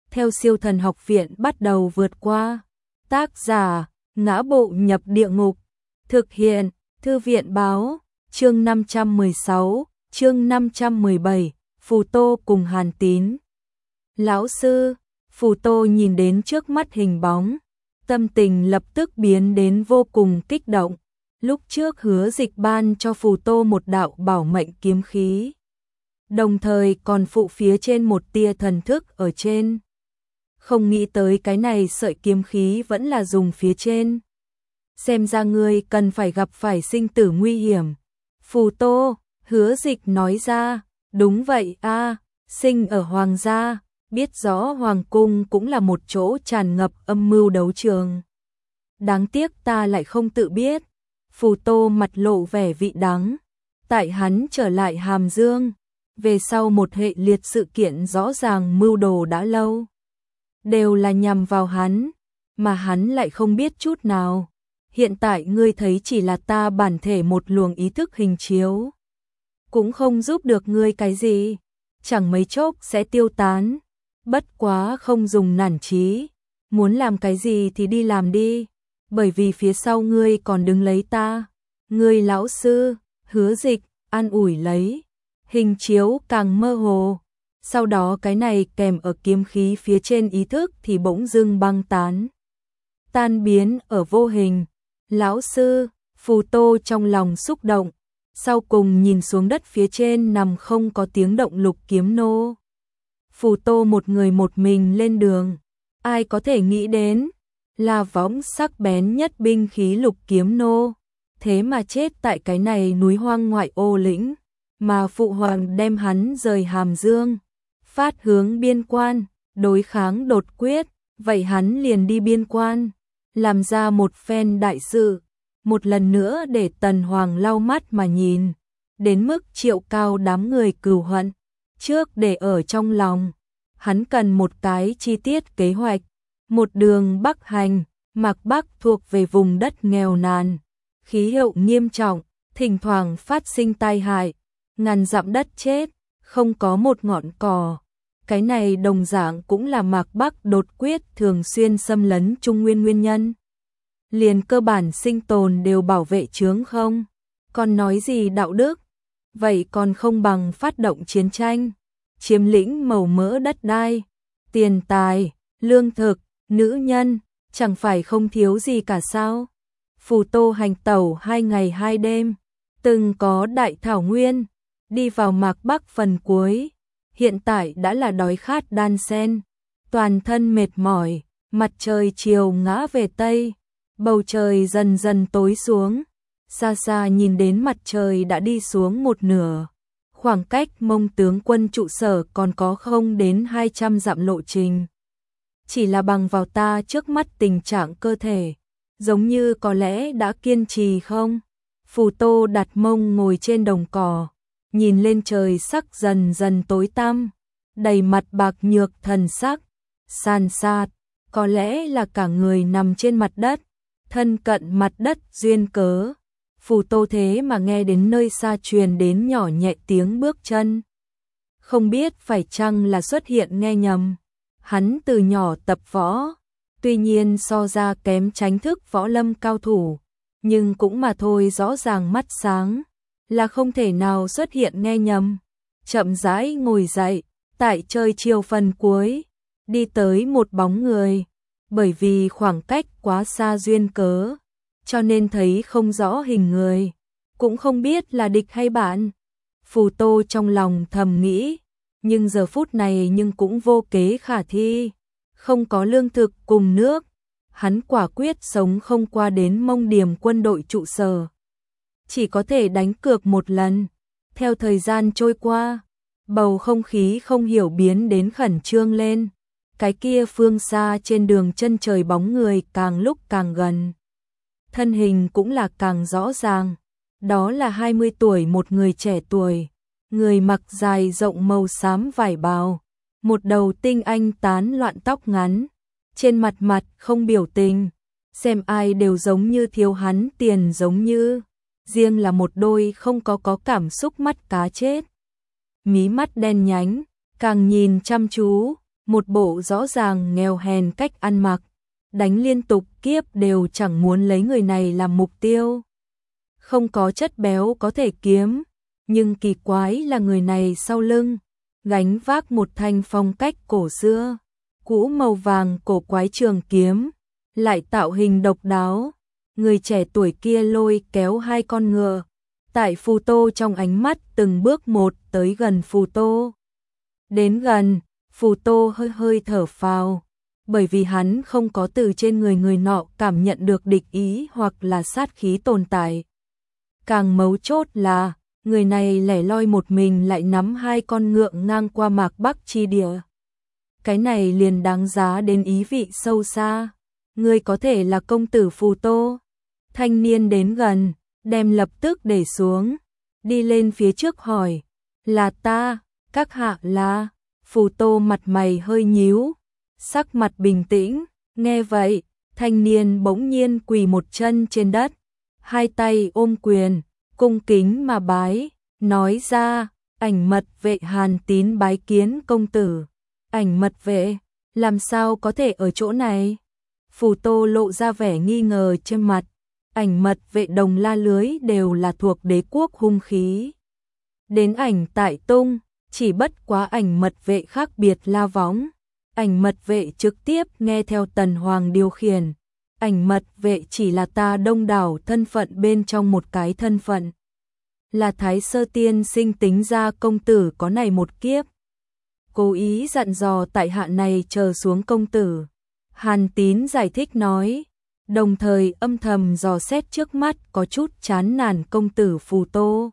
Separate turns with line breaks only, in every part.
theo Siêu Thần Học Viện bắt đầu vượt qua. Tác giả: Ngã Bộ Nhập Địa Ngục. Thực hiện: Thư viện báo. Chương 516, chương 517, Phù Tô cùng Hàn Tín. Lão sư, Phù Tô nhìn đến trước mắt hình bóng, tâm tình lập tức biến đến vô cùng kích động. Lúc trước Hứa Dịch ban cho Phù Tô một đạo bảo mệnh kiếm khí, đồng thời còn phụ phía trên một tia thần thức ở trên. Không nghĩ tới cái này sợi kiếm khí vẫn là dùng phía trên. Xem ra ngươi cần phải gặp phải sinh tử nguy hiểm. Phù Tô, Hứa Dịch nói ra, đúng vậy a, sinh ở hoàng gia, biết rõ hoàng cung cũng là một chỗ tràn ngập âm mưu đấu trường. Đáng tiếc ta lại không tự biết. Phù Tô mặt lộ vẻ vị đắng. Tại hắn trở lại Hàm Dương, về sau một hệ liệt sự kiện rõ ràng mưu đồ đã lâu, đều là nhằm vào hắn, mà hắn lại không biết chút nào. Hiện tại ngươi thấy chỉ là ta bản thể một luồng ý thức hình chiếu, cũng không giúp được ngươi cái gì, chẳng mấy chốc sẽ tiêu tán. Bất quá không dùng nản chí, muốn làm cái gì thì đi làm đi, bởi vì phía sau ngươi còn đứng lấy ta. Ngươi lão sư, Hứa Dịch an ủi lấy. Hình chiếu càng mơ hồ, sau đó cái này kèm ở kiếm khí phía trên ý thức thì bỗng dưng băng tán, tan biến ở vô hình. Lão sư, Phù Tô trong lòng xúc động, sau cùng nhìn xuống đất phía trên nằm không có tiếng động Lục Kiếm Nô. Phù Tô một người một mình lên đường, ai có thể nghĩ đến là võng sắc bén nhất binh khí Lục Kiếm Nô, thế mà chết tại cái này núi hoang ngoại ô lĩnh, mà phụ hoàng đem hắn rời Hàm Dương, phát hướng biên quan, đối kháng đột quyết, vậy hắn liền đi biên quan, làm ra một phen đại sự, một lần nữa để Tần Hoàng lau mắt mà nhìn, đến mức triệu cao đám người cừu hận, trước để ở trong lòng. Hắn cần một cái chi tiết kế hoạch, một đường bắc hành. Mạc Bắc thuộc về vùng đất nghèo nàn, khí hậu nghiêm trọng, thỉnh thoảng phát sinh tai hại, ngàn dặm đất chết, không có một ngọn cỏ. Cái này đồng dạng cũng là Mạc Bắc đột quyết thường xuyên xâm lấn Trung Nguyên nguyên nhân. Liền cơ bản sinh tồn đều bảo vệ chướng không, còn nói gì đạo đức, vậy còn không bằng phát động chiến tranh, chiếm lĩnh màu mỡ đất đai, tiền tài, lương thực, nữ nhân, chẳng phải không thiếu gì cả sao. Phù Tô hành tẩu 2 ngày 2 đêm, từng có đại thảo nguyên, đi vào Mạc Bắc phần cuối, hiện tại đã là đói khát đan sen, toàn thân mệt mỏi. Mặt trời chiều ngã về tây, bầu trời dần dần tối xuống, xa xa nhìn đến mặt trời đã đi xuống một nửa, khoảng cách Mông tướng quân trụ sở còn có không đến 200 dặm lộ trình. Chỉ là bằng vào ta trước mắt tình trạng cơ thể, giống như có lẽ đã kiên trì không. Phù Tô đặt mông ngồi trên đồng cỏ, nhìn lên trời sắc dần dần tối tăm, đầy mặt bạc nhược thần sắc, san sát, có lẽ là cả người nằm trên mặt đất, thân cận mặt đất duyên cớ. Phù Tô thế mà nghe đến nơi xa truyền đến nhỏ nhẹ tiếng bước chân. Không biết phải chăng là xuất hiện nghe nhầm. Hắn từ nhỏ tập võ, tuy nhiên so ra kém tránh thức võ lâm cao thủ, nhưng cũng mà thôi, rõ ràng mắt sáng, là không thể nào xuất hiện nghe nhầm. Chậm rãi ngồi dậy, tại trời chiều phần cuối, đi tới một bóng người, bởi vì khoảng cách quá xa duyên cớ, cho nên thấy không rõ hình người, cũng không biết là địch hay bạn. Phù Tô trong lòng thầm nghĩ, nhưng giờ phút này nhưng cũng vô kế khả thi, không có lương thực cùng nước, hắn quả quyết sống không qua đến Mông Điểm quân đội trụ sở, chỉ có thể đánh cược một lần. Theo thời gian trôi qua, bầu không khí không hiểu biến đến khẩn trương lên, cái kia phương xa trên đường chân trời bóng người càng lúc càng gần, thân hình cũng là càng rõ ràng, đó là 20 tuổi một người trẻ tuổi. Người mặc dài rộng màu xám vải bào, một đầu tinh anh tán loạn tóc ngắn, trên mặt mặt không biểu tình, xem ai đều giống như thiếu hắn tiền giống như, riêng là một đôi không có cảm xúc mắt cá chết. Mí mắt đen nhánh, càng nhìn chăm chú, một bộ rõ ràng nghèo hèn cách ăn mặc, đánh liên tục kiếp đều chẳng muốn lấy người này làm mục tiêu. Không có chất béo có thể kiếm, nhưng kỳ quái là người này sau lưng gánh vác một thanh phong cách cổ xưa, cũ màu vàng cổ quái trường kiếm, lại tạo hình độc đáo. Người trẻ tuổi kia lôi kéo hai con ngựa, tại Phù Tô trong ánh mắt từng bước một tới gần Phù Tô. Đến gần, Phù Tô hơi hơi thở phào, bởi vì hắn không có từ trên người nọ cảm nhận được địch ý hoặc là sát khí tồn tại. Càng mấu chốt là, người này lẻ loi một mình lại nắm hai con ngựa ngang qua mạc Bắc chi địa. Cái này liền đáng giá đến ý vị sâu xa. Ngươi có thể là công tử Phù Tô. Thanh niên đến gần, đem lập tức để xuống, đi lên phía trước hỏi, là ta, các hạ là. Phù Tô mặt mày hơi nhíu, sắc mặt bình tĩnh, nghe vậy, thanh niên bỗng nhiên quỳ một chân trên đất, hai tay ôm quyền, cung kính mà bái, nói ra, Ảnh Mật Vệ Hàn Tín bái kiến công tử. Ảnh Mật Vệ, làm sao có thể ở chỗ này? Phù Tô lộ ra vẻ nghi ngờ trên mặt. Ảnh Mật Vệ Đồng La Lưới đều là thuộc đế quốc hung khí. Đến Ảnh Tại Tung, chỉ bất quá Ảnh Mật Vệ khác biệt La Võng. Ảnh Mật Vệ trực tiếp nghe theo Tần Hoàng điều khiển. Ảnh Mật Vệ chỉ là ta đông đảo thân phận bên trong một cái thân phận. Là Thái Sơ Tiên Sinh tính ra công tử có này một kiếp. Cố ý dặn dò tại hạ này chờ xuống công tử. Hàn Tín giải thích nói, đồng thời âm thầm dò xét trước mắt có chút chán nản công tử Phù Tô.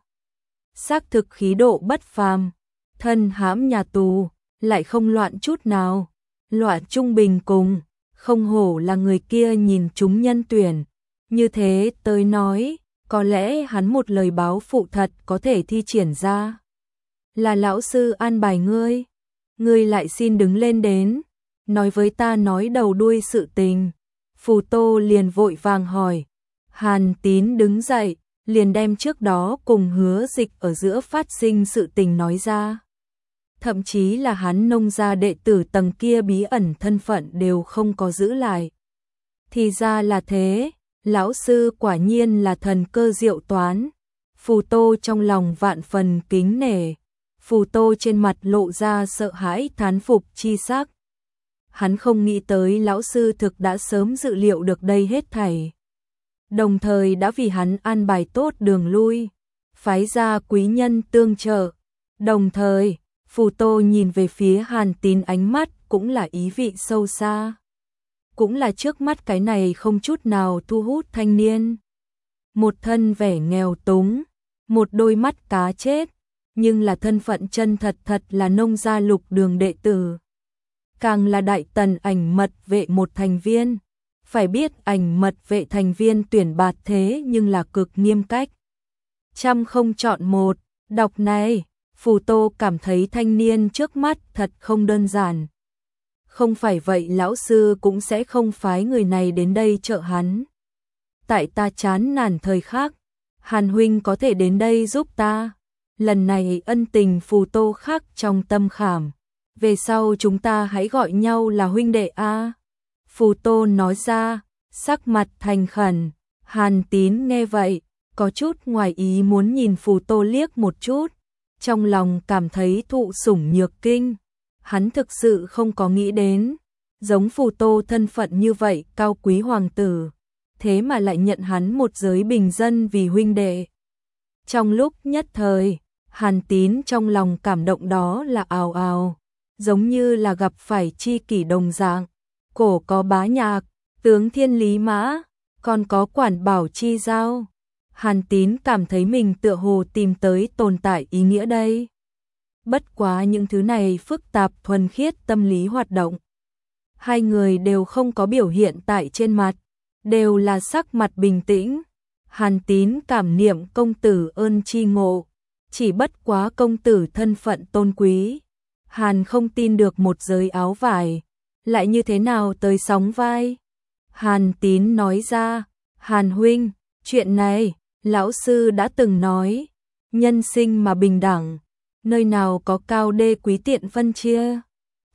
Xác thực khí độ bất phàm, thân hãm nhà tù, lại không loạn chút nào, loạn trung bình cùng, không hổ là người kia nhìn chúng nhân tuyển. Như thế tới nói, có lẽ hắn một lời báo phụ thật có thể thi triển ra. Là lão sư an bài ngươi lại xin đứng lên đến, nói với ta nói đầu đuôi sự tình. Phù Tô liền vội vàng hỏi. Hàn Tín đứng dậy, liền đem trước đó cùng Hứa Dịch ở giữa phát sinh sự tình nói ra. Thậm chí là hắn nông gia đệ tử tầng kia bí ẩn thân phận đều không có giữ lại. Thì ra là thế, lão sư quả nhiên là thần cơ diệu toán. Phù Tô trong lòng vạn phần kính nể. Phù Tô trên mặt lộ ra sợ hãi thán phục chi sắc. Hắn không nghĩ tới lão sư thực đã sớm dự liệu được đây hết thảy. Đồng thời đã vì hắn an bài tốt đường lui, phái ra quý nhân tương trợ. Đồng thời, Phù Tô nhìn về phía Hàn Tín ánh mắt cũng là ý vị sâu xa. Cũng là trước mắt cái này không chút nào thu hút thanh niên. Một thân vẻ nghèo túng, một đôi mắt cá chết, nhưng là thân phận chân thật là nông gia Lục Đường đệ tử. Càng là Đại Tần Ảnh Mật Vệ một thành viên. Phải biết Ảnh Mật Vệ thành viên tuyển bạt thế nhưng là cực nghiêm cách. Trăm không chọn một, đọc này, Phù Tô cảm thấy thanh niên trước mắt thật không đơn giản. Không phải vậy lão sư cũng sẽ không phái người này đến đây trợ hắn. Tại ta chán nản thời khắc, Hàn huynh có thể đến đây giúp ta. Lần này ân tình Phù Tô khắc trong tâm khảm. Về sau chúng ta hãy gọi nhau là huynh đệ a. Phù Tô nói ra, sắc mặt thành khẩn. Hàn Tín nghe vậy, có chút ngoài ý muốn nhìn Phù Tô liếc một chút. Trong lòng cảm thấy thụ sủng nhược kinh. Hắn thực sự không có nghĩ đến, giống Phù Tô thân phận như vậy cao quý hoàng tử, thế mà lại nhận hắn một giới bình dân vì huynh đệ. Trong lúc nhất thời, Hàn Tín trong lòng cảm động đó là ào ào, giống như là gặp phải tri kỷ đồng dạng. Cổ có Bá Nhạc, tướng Thiên Lý Mã, còn có Quản Bảo Chi Giao. Hàn Tín cảm thấy mình tựa hồ tìm tới tồn tại ý nghĩa đây. Bất quá những thứ này phức tạp thuần khiết tâm lý hoạt động. Hai người đều không có biểu hiện tại trên mặt, đều là sắc mặt bình tĩnh. Hàn Tín cảm niệm công tử ơn tri ngộ, chỉ bất quá công tử thân phận tôn quý. Hàn không tin được một giới áo vải, lại như thế nào tới sóng vai. Hàn Tín nói ra, Hàn huynh, chuyện này, lão sư đã từng nói, nhân sinh mà bình đẳng, nơi nào có cao đê quý tiện phân chia.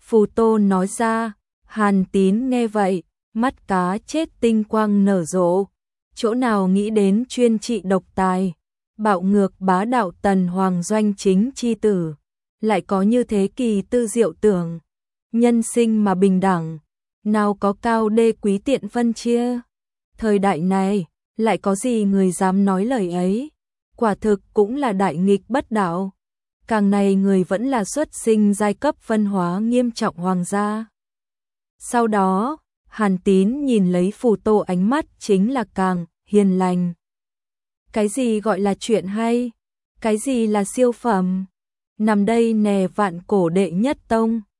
Phù Tô nói ra. Hàn Tín nghe vậy, mắt cá chết tinh quang nở rộ, chỗ nào nghĩ đến chuyên trị độc tài, bạo ngược bá đạo Tần Hoàng doanh chính chi tử, lại có như thế kỳ tư diệu tưởng, nhân sinh mà bình đẳng, nào có cao đê quý tiện phân chia. Thời đại này, lại có gì người dám nói lời ấy, quả thực cũng là đại nghịch bất đạo. Càng này người vẫn là xuất sinh giai cấp phân hóa nghiêm trọng hoàng gia. Sau đó, Hàn Tín nhìn lấy Phù Tô ánh mắt chính là càng hiền lành. Cái gì gọi là chuyện hay? Cái gì là siêu phẩm? Nằm đây nè vạn cổ đệ nhất tông.